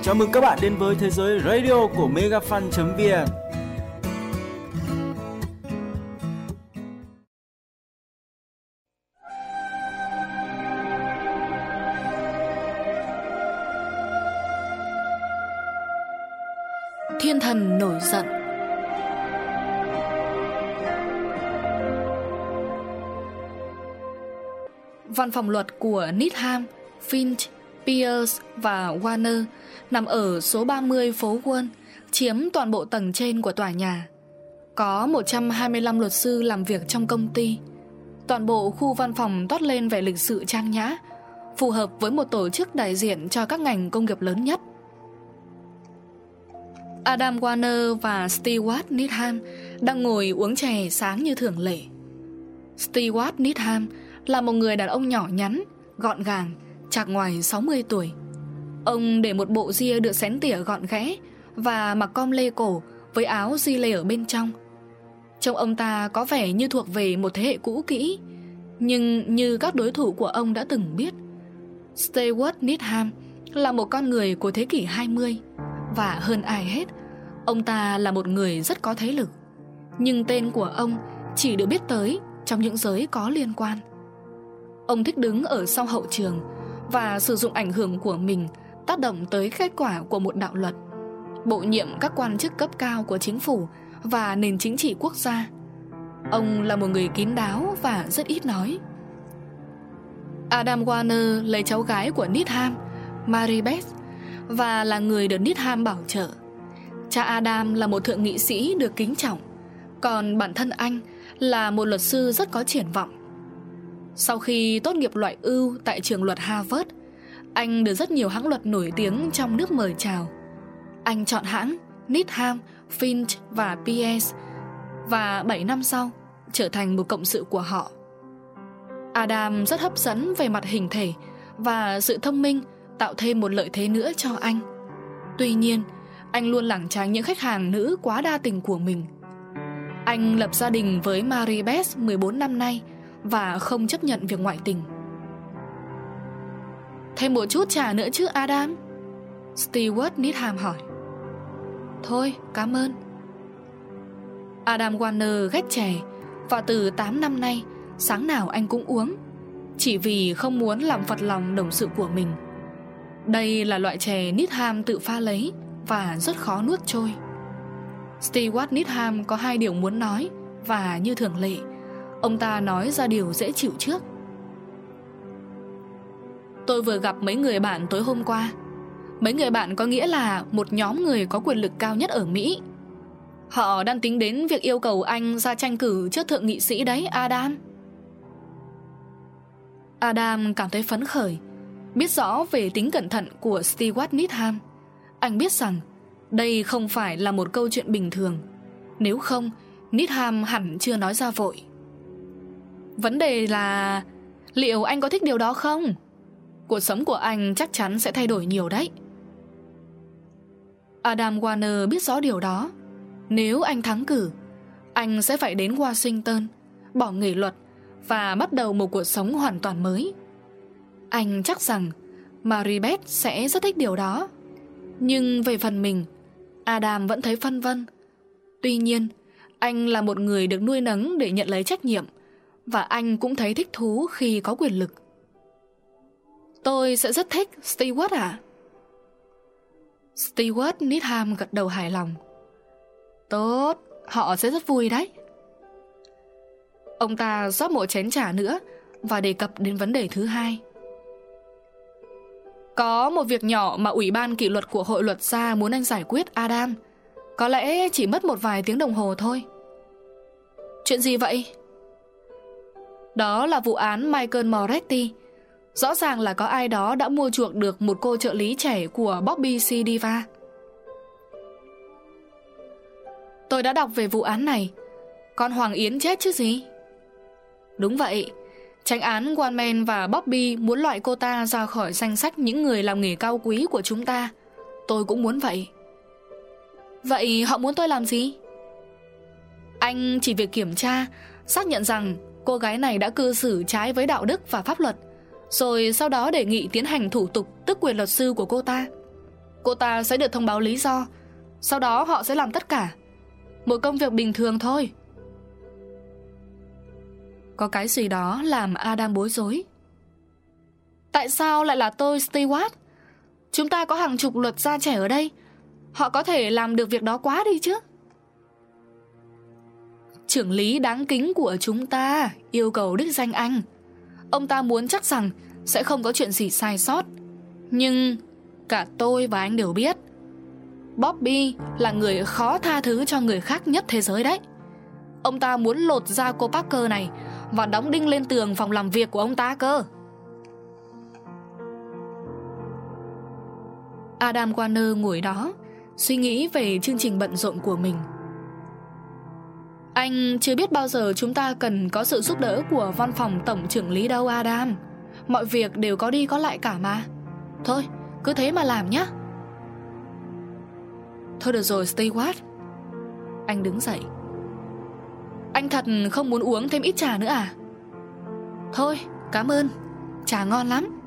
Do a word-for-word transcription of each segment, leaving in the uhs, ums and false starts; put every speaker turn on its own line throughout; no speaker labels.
Chào mừng các bạn đến với thế giới radio của megafan chấm vn.
Thiên thần nổi giận. Văn phòng luật của Needham, Finch, Pierce và Warner nằm ở số ba mươi phố Wall, chiếm toàn bộ tầng trên của tòa nhà. Có một trăm hai mươi lăm luật sư làm việc trong công ty. Toàn bộ khu văn phòng toát lên vẻ lịch sự trang nhã, phù hợp với một tổ chức đại diện cho các ngành công nghiệp lớn nhất. Adam Warner và Stewart Needham đang ngồi uống chè sáng như thường lệ. Stewart Needham là một người đàn ông nhỏ nhắn, gọn gàng, chạc ngoài sáu mươi tuổi. Ông để một bộ ria được xén tỉa gọn ghẽ và mặc com lê cổ với áo di lê ở bên trong. Trông ông ta có vẻ như thuộc về một thế hệ cũ kỹ, nhưng như các đối thủ của ông đã từng biết, Stewart Needham là một con người của thế kỷ hai mươi. Và hơn ai hết, ông ta là một người rất có thế lực. Nhưng tên của ông chỉ được biết tới trong những giới có liên quan. Ông thích đứng ở sau hậu trường và sử dụng ảnh hưởng của mình tác động tới kết quả của một đạo luật, bổ nhiệm các quan chức cấp cao của chính phủ và nền chính trị quốc gia. Ông là một người kín đáo và rất ít nói. Adam Warner lấy cháu gái của Needham, Mary Beth, và là người được Needham bảo trợ. Cha Adam là một thượng nghị sĩ được kính trọng, còn bản thân anh là một luật sư rất có triển vọng. Sau khi tốt nghiệp loại ưu tại trường luật Harvard, anh được rất nhiều hãng luật nổi tiếng trong nước mời chào. Anh chọn hãng Needham, Finch và Pierce, và bảy năm sau trở thành một cộng sự của họ. Adam rất hấp dẫn về mặt hình thể, và sự thông minh tạo thêm một lợi thế nữa cho anh. Tuy nhiên, anh luôn lảng tránh những khách hàng nữ quá đa tình của mình. Anh lập gia đình với Mary Beth mười bốn năm nay và không chấp nhận việc ngoại tình. Thêm một chút trà nữa chứ Adam? Stewart Needham hỏi. Thôi, cảm ơn. Adam Warner ghét chè, và từ tám năm nay sáng nào anh cũng uống, chỉ vì không muốn làm phật lòng đồng sự của mình. Đây là loại chè Needham tự pha lấy và rất khó nuốt trôi. Stewart Needham có hai điều muốn nói, và như thường lệ, ông ta nói ra điều dễ chịu trước. Tôi vừa gặp mấy người bạn tối hôm qua. Mấy người bạn có nghĩa là một nhóm người có quyền lực cao nhất ở Mỹ. Họ đang tính đến việc yêu cầu anh ra tranh cử trước thượng nghị sĩ đấy, Adam. Adam cảm thấy phấn khởi, biết rõ về tính cẩn thận của Stewart Needham. Anh biết rằng đây không phải là một câu chuyện bình thường. Nếu không, Needham hẳn chưa nói ra vội. Vấn đề là liệu anh có thích điều đó không? Cuộc sống của anh chắc chắn sẽ thay đổi nhiều đấy. Adam Warner biết rõ điều đó. Nếu anh thắng cử, anh sẽ phải đến Washington, bỏ nghề luật và bắt đầu một cuộc sống hoàn toàn mới. Anh chắc rằng Mary Beth sẽ rất thích điều đó. Nhưng về phần mình, Adam vẫn thấy phân vân. Tuy nhiên, anh là một người được nuôi nấng để nhận lấy trách nhiệm, và anh cũng thấy thích thú khi có quyền lực. Tôi sẽ rất thích, Stewart ạ. Stewart Needham gật đầu hài lòng. Tốt, họ sẽ rất vui đấy. Ông ta rót một chén trà nữa và đề cập đến vấn đề thứ hai. Có một việc nhỏ mà Ủy ban kỷ luật của Hội luật gia muốn anh giải quyết, Adam. Có lẽ chỉ mất một vài tiếng đồng hồ thôi. Chuyện gì vậy? Đó là vụ án Michael Moretti. Rõ ràng là có ai đó đã mua chuộc được một cô trợ lý trẻ của Bobby C. Diva. Tôi đã đọc về vụ án này. Con Hoàng Yến chết chứ gì? Đúng vậy. Chánh án Wanman và Bobby muốn loại cô ta ra khỏi danh sách những người làm nghề cao quý của chúng ta. Tôi cũng muốn vậy. Vậy họ muốn tôi làm gì? Anh chỉ việc kiểm tra, xác nhận rằng cô gái này đã cư xử trái với đạo đức và pháp luật, rồi sau đó đề nghị tiến hành thủ tục tước quyền luật sư của cô ta. Cô ta sẽ được thông báo lý do. Sau đó họ sẽ làm tất cả. Một công việc bình thường thôi. Có cái gì đó làm Adam bối rối. Tại sao lại là tôi, Stewart? Chúng ta có hàng chục luật gia trẻ ở đây. Họ có thể làm được việc đó quá đi chứ. Trưởng lý đáng kính của chúng ta yêu cầu đích danh anh. Ông ta muốn chắc rằng sẽ không có chuyện gì sai sót. Nhưng cả tôi và anh đều biết Bobby là người khó tha thứ cho người khác nhất thế giới đấy. Ông ta muốn lột da cô Parker này và đóng đinh lên tường phòng làm việc của ông ta cơ. Adam Warner ngồi đó suy nghĩ về chương trình bận rộn của mình. Anh chưa biết bao giờ chúng ta cần có sự giúp đỡ của văn phòng tổng trưởng lý đâu Adam. Mọi việc đều có đi có lại cả mà. Thôi, cứ thế mà làm nhé. Thôi được rồi Stewart. Anh đứng dậy. Anh thật không muốn uống thêm ít trà nữa à? Thôi, cảm ơn. Trà ngon lắm.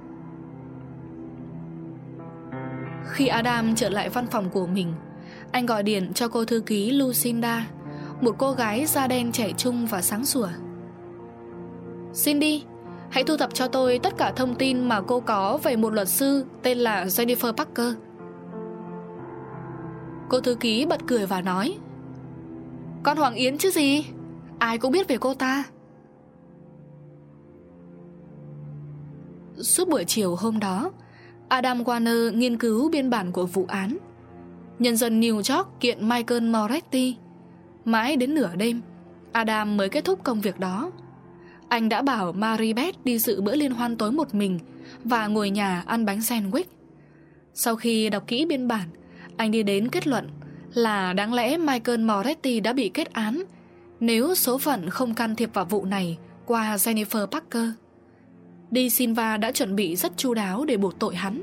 Khi Adam trở lại văn phòng của mình, anh gọi điện cho cô thư ký Lucinda, một cô gái da đen trẻ trung và sáng sủa. Cindy, hãy thu thập cho tôi tất cả thông tin mà cô có về một luật sư tên là Jennifer Parker. Cô thư ký bật cười và nói, con Hoàng Yến chứ gì, ai cũng biết về cô ta. Suốt buổi chiều hôm đó, Adam Warner nghiên cứu biên bản của vụ án. Nhân dân New York kiện Michael Moretti. Mãi đến nửa đêm, Adam mới kết thúc công việc đó. Anh đã bảo Maribeth đi dự bữa liên hoan tối một mình và ngồi nhà ăn bánh sandwich. Sau khi đọc kỹ biên bản, anh đi đến kết luận là đáng lẽ Michael Moretti đã bị kết án nếu số phận không can thiệp vào vụ này qua Jennifer Parker. Di Silva đã chuẩn bị rất chu đáo để buộc tội hắn.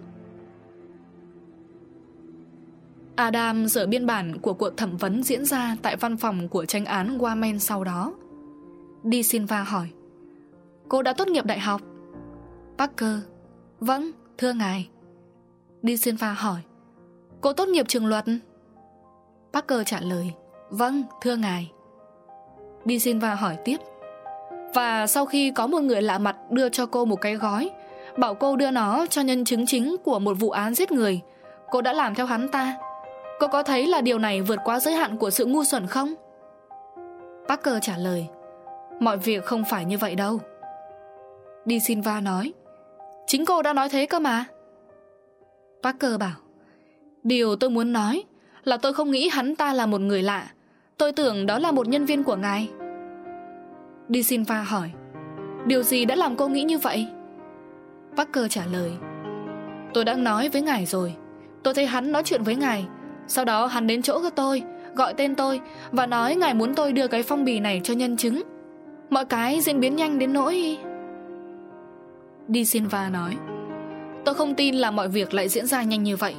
Adam dở biên bản của cuộc thẩm vấn diễn ra tại văn phòng của chánh án Warman sau đó. Di Silva hỏi, cô đã tốt nghiệp đại học? Parker, vâng, thưa ngài. Di Silva hỏi, cô tốt nghiệp trường luật? Parker trả lời, vâng, thưa ngài. Di Silva hỏi tiếp, và sau khi có một người lạ mặt đưa cho cô một cái gói, bảo cô đưa nó cho nhân chứng chính của một vụ án giết người, cô đã làm theo hắn ta. Cô có thấy là điều này vượt quá giới hạn của sự ngu xuẩn không? Parker trả lời, mọi việc không phải như vậy đâu. Di Silva nói, chính cô đã nói thế cơ mà. Parker bảo, điều tôi muốn nói là tôi không nghĩ hắn ta là một người lạ. Tôi tưởng đó là một nhân viên của ngài. Di Silva hỏi, điều gì đã làm cô nghĩ như vậy? Parker trả lời, tôi đã nói với ngài rồi. Tôi thấy hắn nói chuyện với ngài. Sau đó hắn đến chỗ của tôi, gọi tên tôi và nói ngài muốn tôi đưa cái phong bì này cho nhân chứng. Mọi cái diễn biến nhanh đến nỗi... Di Silva nói, tôi không tin là mọi việc lại diễn ra nhanh như vậy.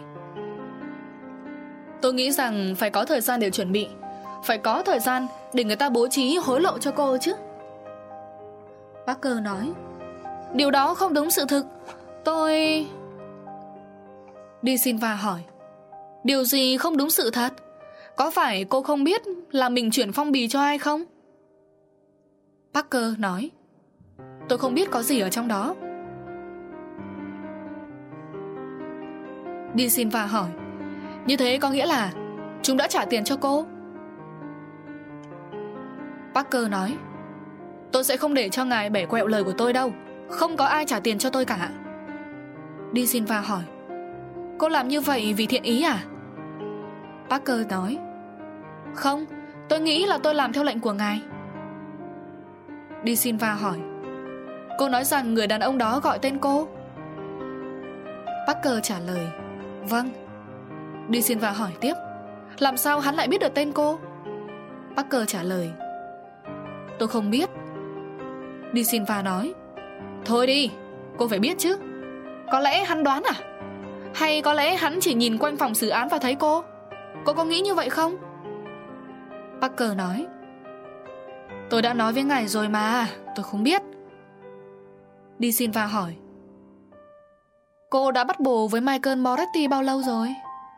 Tôi nghĩ rằng phải có thời gian để chuẩn bị. Phải có thời gian để người ta bố trí hối lộ cho cô chứ. Parker nói, điều đó không đúng sự thực. Tôi... Di Silva hỏi, điều gì không đúng sự thật? Có phải cô không biết là mình chuyển phong bì cho ai không? Parker nói, tôi không biết có gì ở trong đó. Di Silva hỏi, như thế có nghĩa là chúng đã trả tiền cho cô? Parker nói, tôi sẽ không để cho ngài bẻ quẹo lời của tôi đâu. Không có ai trả tiền cho tôi cả. Di Silva hỏi, cô làm như vậy vì thiện ý à? Parker nói, không, tôi nghĩ là tôi làm theo lệnh của ngài. Di Silva hỏi, cô nói rằng người đàn ông đó gọi tên cô? Parker trả lời, vâng. Di Silva hỏi tiếp, làm sao hắn lại biết được tên cô? Parker trả lời, tôi không biết. Di Silva nói, thôi đi, cô phải biết chứ. Có lẽ hắn đoán à? Hay có lẽ hắn chỉ nhìn quanh phòng xử án và thấy cô? Cô có nghĩ như vậy không? Parker nói, tôi đã nói với ngài rồi mà, tôi không biết. Di Silva hỏi, cô đã bắt bồ với Michael Moretti bao lâu rồi?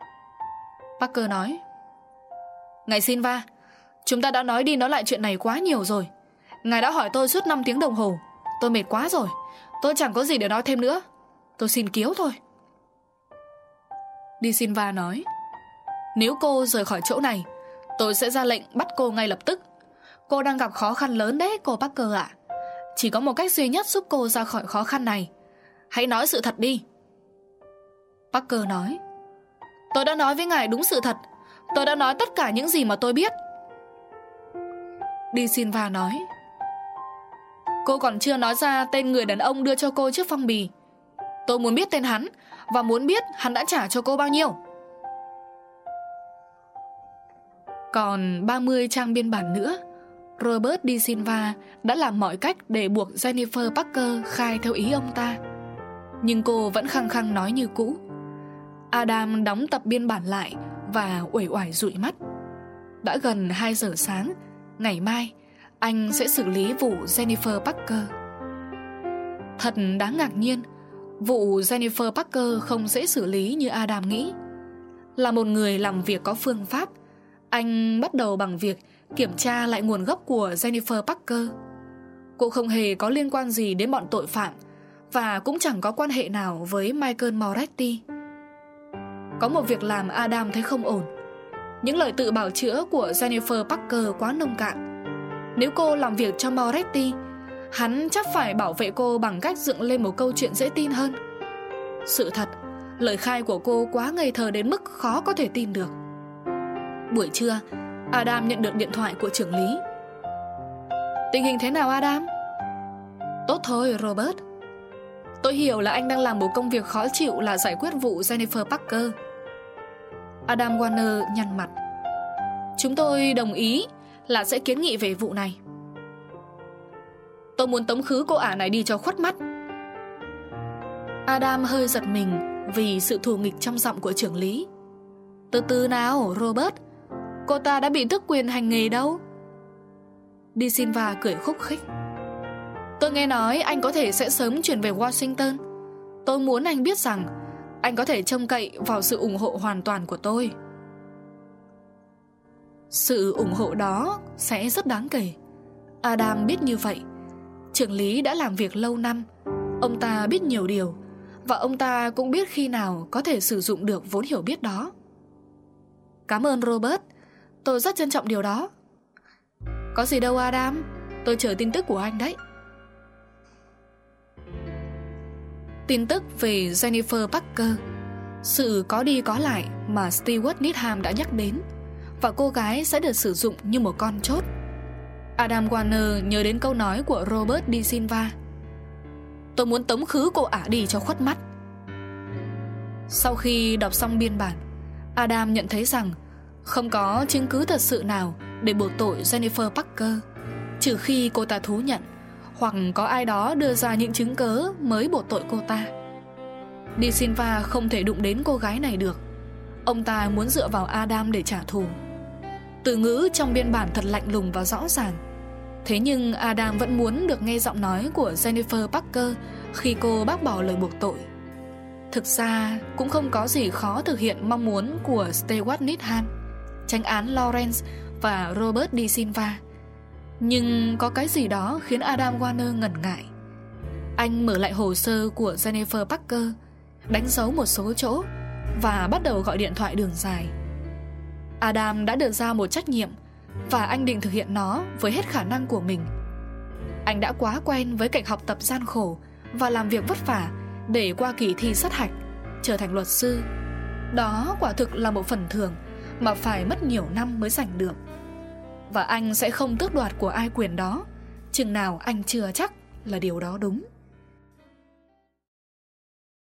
Parker nói. Ngài Silva, chúng ta đã nói đi nói lại chuyện này quá nhiều rồi. Ngài đã hỏi tôi suốt năm tiếng đồng hồ. Tôi mệt quá rồi. Tôi chẳng có gì để nói thêm nữa. Tôi xin kiếu thôi. De Silva nói. Nếu cô rời khỏi chỗ này, tôi sẽ ra lệnh bắt cô ngay lập tức. Cô đang gặp khó khăn lớn đấy cô Parker ạ. Chỉ có một cách duy nhất giúp cô ra khỏi khó khăn này. Hãy nói sự thật đi. Parker nói. Tôi đã nói với ngài đúng sự thật. Tôi đã nói tất cả những gì mà tôi biết. De Silva nói. Cô còn chưa nói ra tên người đàn ông đưa cho cô chiếc phong bì. Tôi muốn biết tên hắn, và muốn biết hắn đã trả cho cô bao nhiêu. Còn ba mươi trang biên bản nữa, Robert De Silva đã làm mọi cách để buộc Jennifer Parker khai theo ý ông ta. Nhưng cô vẫn khăng khăng nói như cũ. Adam đóng tập biên bản lại và uể oải dụi mắt. Đã gần hai giờ sáng. Ngày mai anh sẽ xử lý vụ Jennifer Parker. Thật đáng ngạc nhiên, vụ Jennifer Parker không dễ xử lý như Adam nghĩ. Là một người làm việc có phương pháp, anh bắt đầu bằng việc kiểm tra lại nguồn gốc của Jennifer Parker. Cô không hề có liên quan gì đến bọn tội phạm, và cũng chẳng có quan hệ nào với Michael Moretti. Có một việc làm Adam thấy không ổn. Những lời tự bào chữa của Jennifer Parker quá nông cạn. Nếu cô làm việc cho Moretti, hắn chắc phải bảo vệ cô bằng cách dựng lên một câu chuyện dễ tin hơn. Sự thật, lời khai của cô quá ngây thơ đến mức khó có thể tin được. Buổi trưa, Adam nhận được điện thoại của trưởng lý. Tình hình thế nào Adam? Tốt thôi Robert. Tôi hiểu là anh đang làm một công việc khó chịu là giải quyết vụ Jennifer Parker. Adam Warner nhăn mặt. Chúng tôi đồng ý là sẽ kiến nghị về vụ này. Tôi muốn tống khứ cô ả này đi cho khuất mắt. Adam hơi giật mình vì sự thù nghịch trong giọng của trưởng lý. Từ từ nào Robert, cô ta đã bị tước quyền hành nghề đâu. De Silva cười khúc khích. Tôi nghe nói anh có thể sẽ sớm chuyển về Washington. Tôi muốn anh biết rằng anh có thể trông cậy vào sự ủng hộ hoàn toàn của tôi. Sự ủng hộ đó sẽ rất đáng kể. Adam biết như vậy. Trưởng lý đã làm việc lâu năm. Ông ta biết nhiều điều, và ông ta cũng biết khi nào có thể sử dụng được vốn hiểu biết đó. Cảm ơn Robert, tôi rất trân trọng điều đó. Có gì đâu Adam, tôi chờ tin tức của anh đấy. Tin tức về Jennifer Parker, sự có đi có lại mà Stewart Needham đã nhắc đến, và cô gái sẽ được sử dụng như một con chốt. Adam Warner nhớ đến câu nói của Robert De Silva. Tôi muốn tống khứ cô ả đi cho khuất mắt. Sau khi đọc xong biên bản, Adam nhận thấy rằng không có chứng cứ thật sự nào để buộc tội Jennifer Parker, trừ khi cô ta thú nhận, hoặc có ai đó đưa ra những chứng cớ mới buộc tội cô ta. De Silva không thể đụng đến cô gái này được. Ông ta muốn dựa vào Adam để trả thù. Từ ngữ trong biên bản thật lạnh lùng và rõ ràng. Thế nhưng Adam vẫn muốn được nghe giọng nói của Jennifer Parker khi cô bác bỏ lời buộc tội. Thực ra cũng không có gì khó thực hiện mong muốn của Stewart Needham, chánh án Lawrence và Robert De Silva. Nhưng có cái gì đó khiến Adam Warner ngần ngại. Anh mở lại hồ sơ của Jennifer Parker, đánh dấu một số chỗ và bắt đầu gọi điện thoại đường dài. Adam đã được giao một trách nhiệm, và anh định thực hiện nó với hết khả năng của mình. Anh đã quá quen với cảnh học tập gian khổ và làm việc vất vả để qua kỳ thi sát hạch, trở thành luật sư. Đó quả thực là một phần thưởng mà phải mất nhiều năm mới giành được. Và anh sẽ không tước đoạt của ai quyền đó, chừng nào anh chưa chắc là điều đó đúng.